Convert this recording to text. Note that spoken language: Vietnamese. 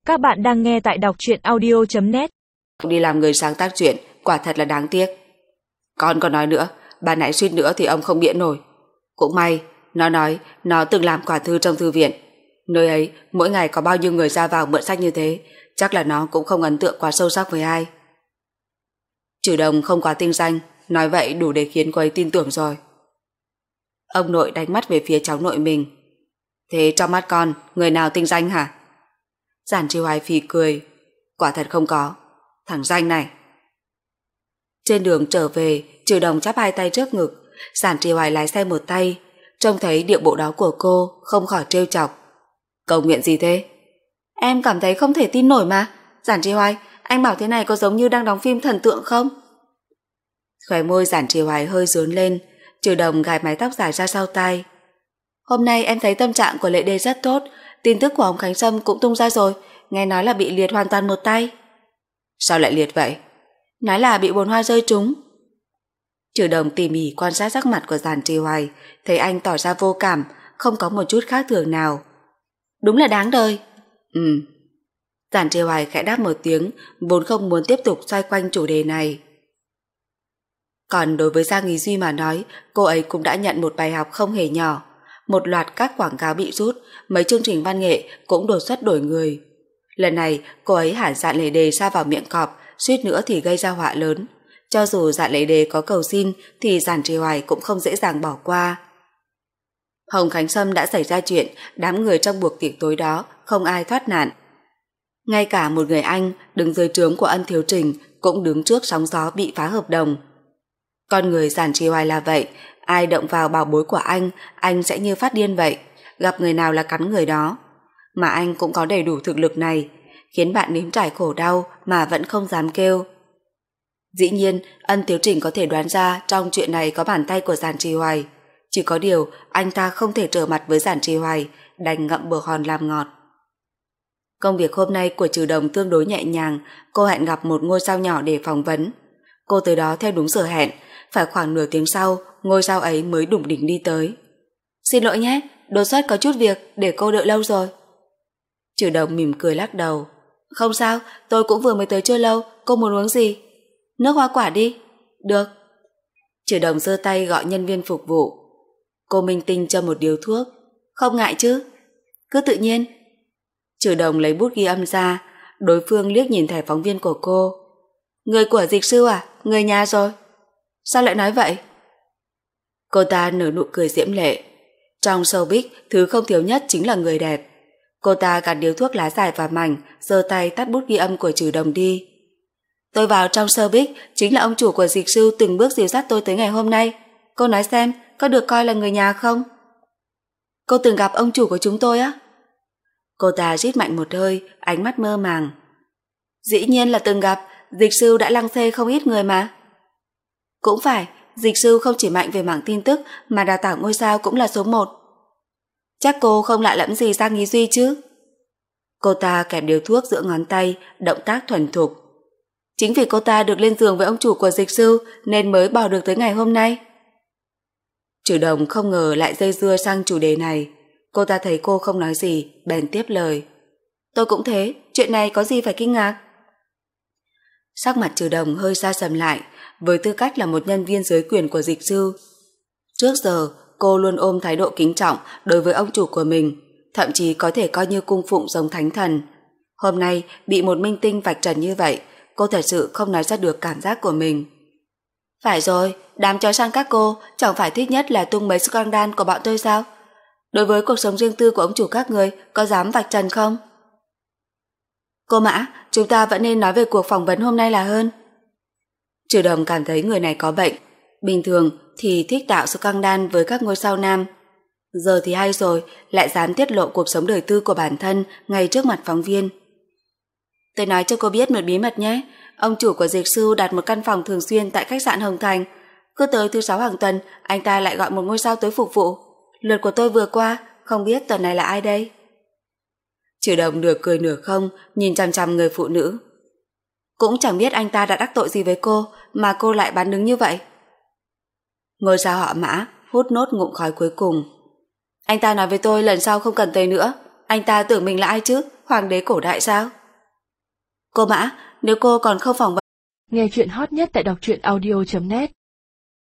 Các bạn đang nghe tại đọc truyện audio.net. Đi làm người sáng tác truyện, quả thật là đáng tiếc. Con còn nói nữa, bà nãy suýt nữa thì ông không biện nổi. Cũng may, nó nói nó từng làm quả thư trong thư viện. Nơi ấy, mỗi ngày có bao nhiêu người ra vào mượn sách như thế, chắc là nó cũng không ấn tượng quá sâu sắc với ai. Trừ Đồng không quá tinh danh, nói vậy đủ để khiến cô ấy tin tưởng rồi. Ông nội đánh mắt về phía cháu nội mình. Thế trong mắt con, người nào tinh danh hả? Giản Tri Hoài phì cười. Quả thật không có. Thằng danh này. Trên đường trở về, Trừ Đồng chắp hai tay trước ngực. Giản Tri Hoài lái xe một tay. Trông thấy điệu bộ đó của cô, không khỏi trêu chọc. Cầu nguyện gì thế? Em cảm thấy không thể tin nổi mà. Giản Tri Hoài, anh bảo thế này có giống như đang đóng phim thần tượng không? Khóe môi Giản Tri Hoài hơi rướn lên. Trừ Đồng gài mái tóc dài ra sau tai. Hôm nay em thấy tâm trạng của Lệ Đê rất tốt. Tin tức của ông Khánh Sâm cũng tung ra rồi. Nghe nói là bị liệt hoàn toàn một tay. Sao lại liệt vậy? Nói là bị bồn hoa rơi trúng. Trừ Đồng tỉ mỉ quan sát sắc mặt của Giản Tri Hoài, thấy anh tỏ ra vô cảm, không có một chút khác thường nào. Đúng là đáng đời. Giản Tri Hoài khẽ đáp một tiếng, vốn không muốn tiếp tục xoay quanh chủ đề này. Còn đối với Giang Ý Duy mà nói, cô ấy cũng đã nhận một bài học không hề nhỏ. Một loạt các quảng cáo bị rút, mấy chương trình văn nghệ cũng đột xuất đổi người. Lần này, cô ấy hẳn Dạn Lệ Đề sa vào miệng cọp, suýt nữa thì gây ra họa lớn. Cho dù Dạn Lệ Đề có cầu xin thì Giản Tri Hoài cũng không dễ dàng bỏ qua. Hồng Khánh Sâm đã xảy ra chuyện, đám người trong buổi tiệc tối đó không ai thoát nạn. Ngay cả một người anh đứng dưới trướng của Ân Thiếu Trình cũng đứng trước sóng gió bị phá hợp đồng. Con người Giản Tri Hoài là vậy, ai động vào bảo bối của anh sẽ như phát điên vậy, gặp người nào là cắn người đó. Mà anh cũng có đầy đủ thực lực này, khiến bạn nếm trải khổ đau mà vẫn không dám kêu. Dĩ nhiên, Ân Thiếu Trình có thể đoán ra trong chuyện này có bàn tay của Giản Tri Hoài. Chỉ có điều, anh ta không thể trở mặt với Giản Tri Hoài, đành ngậm bồ hòn làm ngọt. Công việc hôm nay của Trừ Đồng tương đối nhẹ nhàng, cô hẹn gặp một ngôi sao nhỏ để phỏng vấn. Cô tới đó theo đúng giờ hẹn, phải khoảng nửa tiếng sau, ngôi sao ấy mới đủng đỉnh đi tới. Xin lỗi nhé, đột xuất có chút việc, để cô đợi lâu rồi. Trừ Đồng mỉm cười lắc đầu. Không sao, tôi cũng vừa mới tới chưa lâu, cô muốn uống gì? Nước hoa quả đi. Được. Trừ Đồng giơ tay gọi nhân viên phục vụ. Cô minh tinh cho một điếu thuốc. Không ngại chứ? Cứ tự nhiên. Trừ Đồng lấy bút ghi âm ra, đối phương liếc nhìn thẻ phóng viên của cô. Người của Dịch Sư à? Người nhà rồi. Sao lại nói vậy? Cô ta nở nụ cười diễm lệ. Trong showbiz, thứ không thiếu nhất chính là người đẹp. Cô ta gạt điếu thuốc lá dài và mảnh, giơ tay tắt bút ghi âm của Trừ Đồng đi. Tôi vào trong showbiz chính là ông chủ của Dịch Sư từng bước dìu dắt tôi tới ngày hôm nay. Cô nói xem, có được coi là người nhà không? Cô từng gặp ông chủ của chúng tôi á? Cô ta rít mạnh một hơi, ánh mắt mơ màng. Dĩ nhiên là từng gặp, Dịch Sư đã lăng xê không ít người mà. Cũng phải, Dịch Sư không chỉ mạnh về mảng tin tức mà đào tạo ngôi sao cũng là số 1. Chắc cô không lạ lẫm gì Giang Ý Duy chứ? Cô ta kẹp điếu thuốc giữa ngón tay, động tác thuần thục. Chính vì cô ta được lên giường với ông chủ của Dịch Sư nên mới bỏ được tới ngày hôm nay. Trừ Đồng không ngờ lại dây dưa sang chủ đề này. Cô ta thấy cô không nói gì, bèn tiếp lời. Tôi cũng thế, chuyện này có gì phải kinh ngạc? Sắc mặt Trừ Đồng hơi xa sầm lại, với tư cách là một nhân viên dưới quyền của Dịch Sư. Trước giờ, cô luôn ôm thái độ kính trọng đối với ông chủ của mình, thậm chí có thể coi như cung phụng giống thánh thần. Hôm nay, bị một minh tinh vạch trần như vậy, cô thật sự không nói ra được cảm giác của mình. Phải rồi, đám chó săn các cô chẳng phải thích nhất là tung mấy scandal của bọn tôi sao? Đối với cuộc sống riêng tư của ông chủ các người, có dám vạch trần không? Cô Mã, chúng ta vẫn nên nói về cuộc phỏng vấn hôm nay là hơn. Trừ Đồng cảm thấy người này có bệnh. Bình thường thì thích tạo scandal với các ngôi sao nam. Giờ thì hay rồi, lại dám tiết lộ cuộc sống đời tư của bản thân ngay trước mặt phóng viên. Tôi nói cho cô biết một bí mật nhé. Ông chủ của Dịch Sư đặt một căn phòng thường xuyên tại khách sạn Hồng Thành. Cứ tới thứ 6 hàng tuần, anh ta lại gọi một ngôi sao tới phục vụ. Lượt của tôi vừa qua, không biết tuần này là ai đây? Trừ Đồng nửa cười nửa không, nhìn chằm chằm người phụ nữ. Cũng chẳng biết anh ta đã đắc tội gì với cô, mà cô lại bán đứng như vậy. Ngôi sao họ Mã hút nốt ngụm khói cuối cùng. Anh ta nói với tôi lần sau không cần tới nữa. Anh ta tưởng mình là ai chứ? Hoàng đế cổ đại sao? Cô Mã, nếu cô còn không phỏng vấn... Nghe chuyện hot nhất tại đọc truyện audio.net